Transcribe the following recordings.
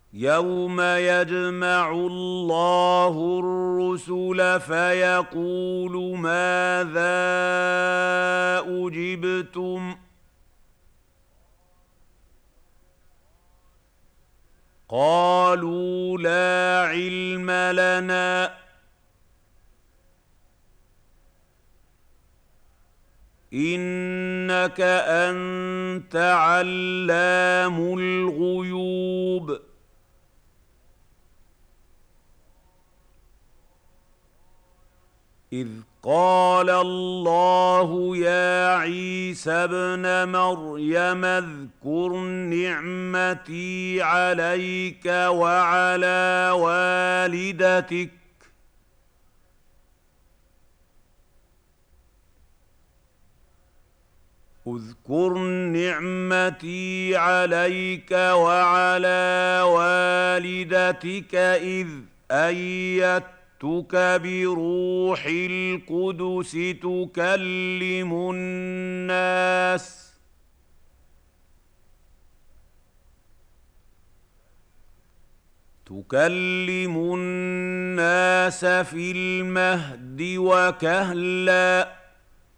يَوْمَ يَجْمَعُ اللَّهُ الرُّسُلَ فَيَقُولُ مَاذَا أُجِبْتُمْ ۖ قَالُوا لَا عِلْمَ لَنَا إِنَّكَ أَنتَ عَلَّامُ الْغُيُوبِ إِذْ قَالَ اللَّهُ يَا عِيسَى ابْنَ مَرْيَمَ اذْكُرْ نِعْمَتِي عَلَيْكَ وَعَلَىٰ وَالِدَتِكَ إِذْ أَيَّدتُّكَ بِرُوحِ الْقُدُسِ تُكَلِّمُ النَّاسَ فِي الْمَهْدِ وَكَهْلًا ۖ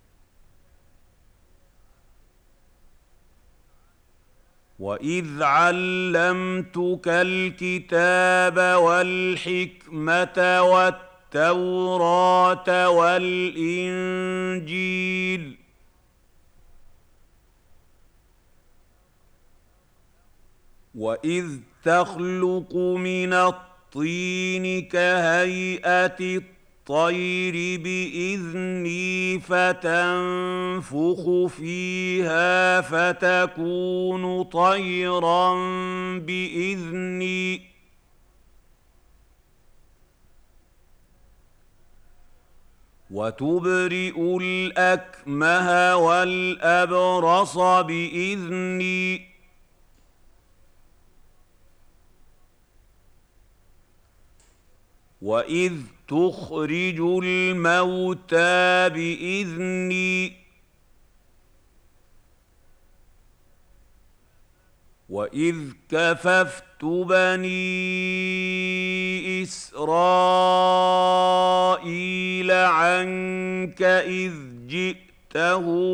وَإِذْ عَلَّمْتُكَ الْكِتَابَ وَالْحِكْمَةَ وَالتَّوْرَاةَ وَالْإِنجِيلَ وَإِذْ تَخْلُقُ مِنَ الطِّينِ كَهَيْئَةِ الطَّيْرِ بِإِذْنِي فَتَنفُخُ فِيهَا فَتَكُونُ طَيْرًا بِإِذْنِي وَتُبْرِئُ الْأَكْمَهَ وَالْأَبْرَصَ بِإِذْنِي وَإِذْ تُخْرِجُ الْمَوْتَىٰ بِإِذْنِي وَإِذْ كَفَفْتُ بَنِي إِسْرَائِيلَ عَنكَ إِذْ جِئْتَهُم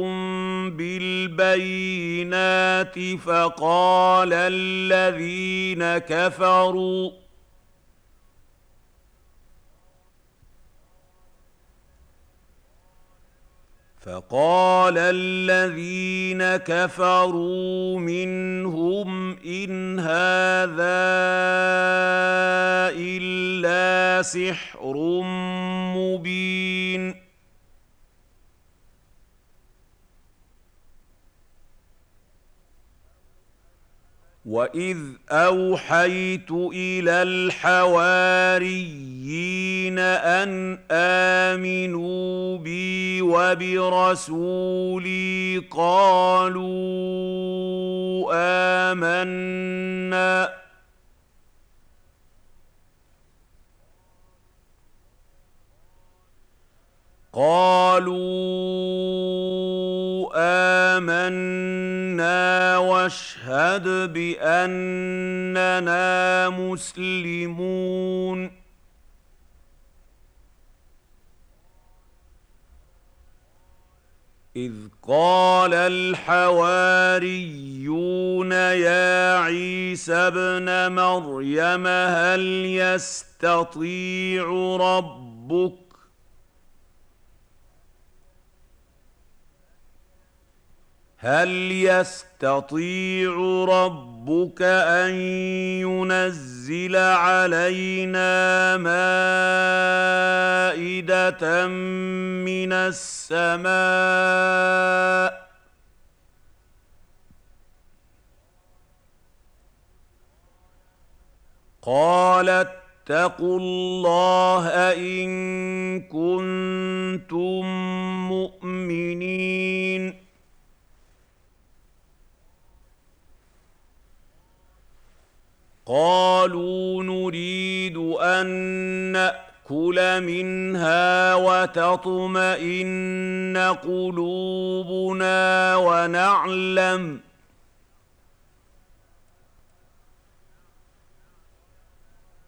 بِالْبَيِّنَاتِ فَقَالَ الَّذِينَ كَفَرُوا مِنْهُمْ إِنْ هَٰذَا إِلَّا سِحْرٌ مُّبِينٌ وَإِذْ أَوْحَيْتُ إِلَى الْحَوَارِيِّينَ أَنْ آمِنُوا بِي وَبِرَسُولِي قَالُوا آمَنَّا وَاشْهَدْ بِأَنَّنَا مُسْلِمُونَ إِذْ قَالَ الْحَوَارِيُّونَ يَا عِيسَى ابْنَ مَرْيَمَ هل يستطيع ربك أن ينزل علينا مائدة من السماء قال اتقوا الله إن كنتم مؤمنين قالوا نريد أن نأكل منها وتطمئن قلوبنا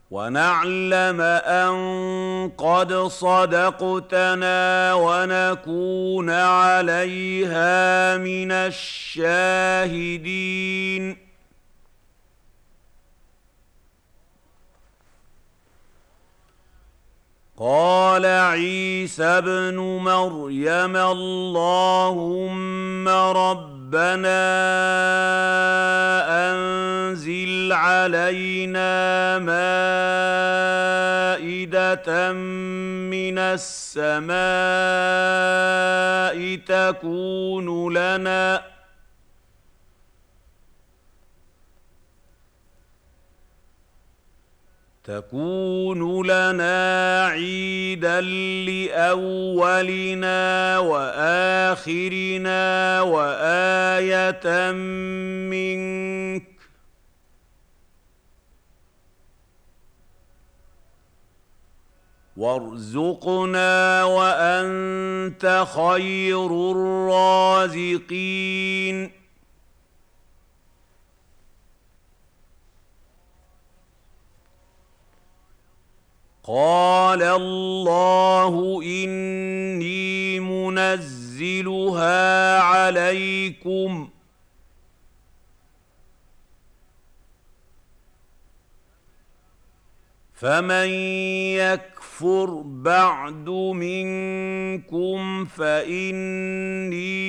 ونعلم أن قد صدقتنا ونكون عليها من الشاهدين. قال عيسى ابن مريم اللهم ربنا أنزل علينا مائدة من السماء تكون لنا عيدا لأولنا وآخرنا وآية منك وارزقنا وأنت خير الرازقين. قال الله إني منزلها عليكم فمن يكفر بعد منكم فإني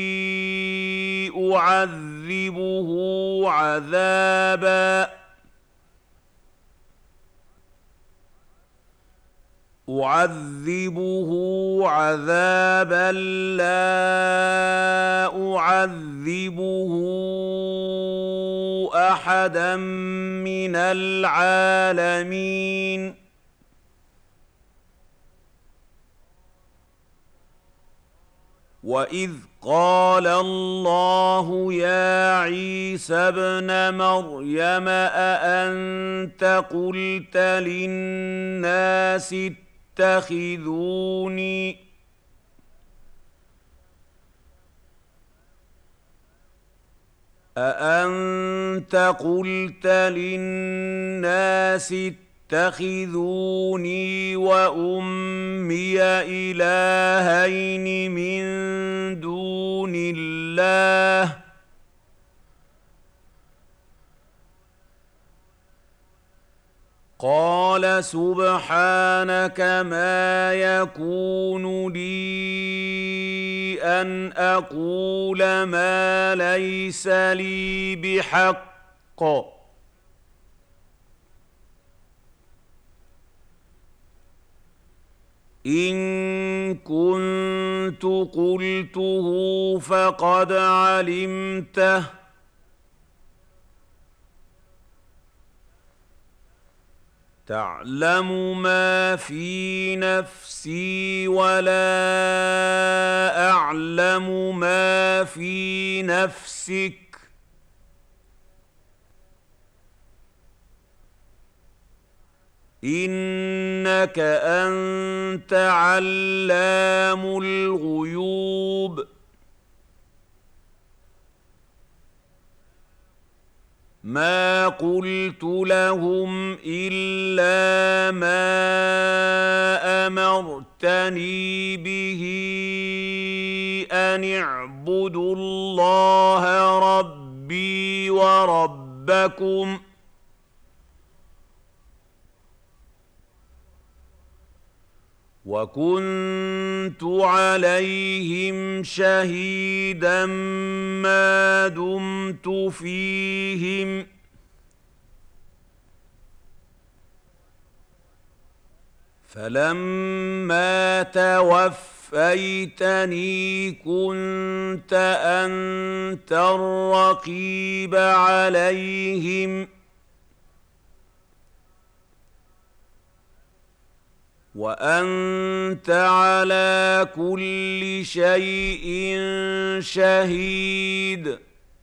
أعذبه عذابا لا أعذبه أحدا من العالمين. وإذ قال الله يا عيسى ابن مريم أأنت قلت للناس اتخذوني وأمي إلهين من دون الله قال سبحانك ما يكون لي أن أقول ما ليس لي بحق إن كنت قلته فقد علمته تعلم ما في نفسي ولا أعلم ما في نفسك إنك أنت علام الغيوب. ما قلت لهم إلا ما أمرتني به أن اعبدوا الله ربي وربكم وكنت عليهم شهيدا ما دمت فيهم فلما توفيتني كنت أنت الرقيب عليهم وأنت على كل شيء شهيد.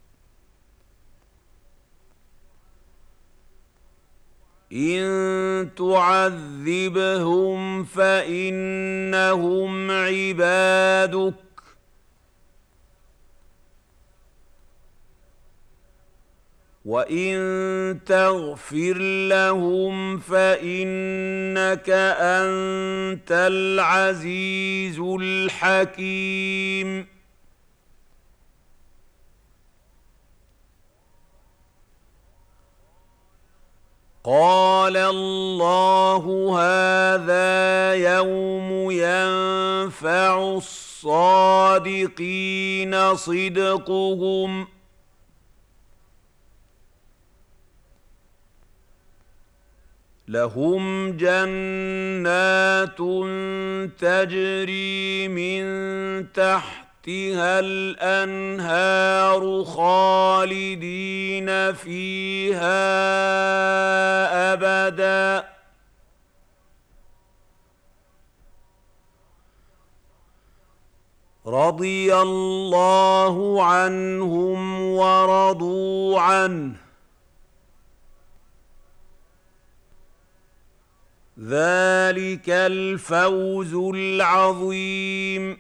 إن تعذبهم فإنهم عبادك وَإِن تَغْفِرْ لَهُمْ فَإِنَّكَ أَنتَ الْعَزِيزُ الْحَكِيمُ. قَالَ اللَّهُ هَٰذَا يَوْمُ يَنفَعُ الصَّادِقِينَ صِدْقُهُمْ ۚ لَهُمْ جَنَّاتٌ تَجْرِي مِن تَحْتِهَا الْأَنْهَارُ خَالِدِينَ فِيهَا أَبَدًا ۖ رَضِيَ اللَّهُ عَنْهُمْ وَرَضُوا عَنْهُ ۚ ذَلِكَ الْفَوْزُ الْعَظِيمُ.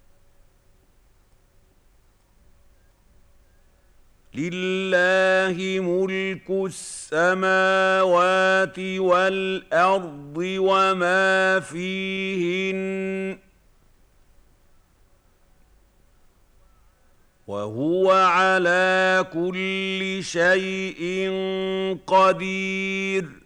لِلَّهِ مُلْكُ السَّمَاوَاتِ وَالْأَرْضِ وَمَا فِيهِنَّ ۚ وَهُوَ عَلَىٰ كُلِّ شَيْءٍ قَدِيرٌ.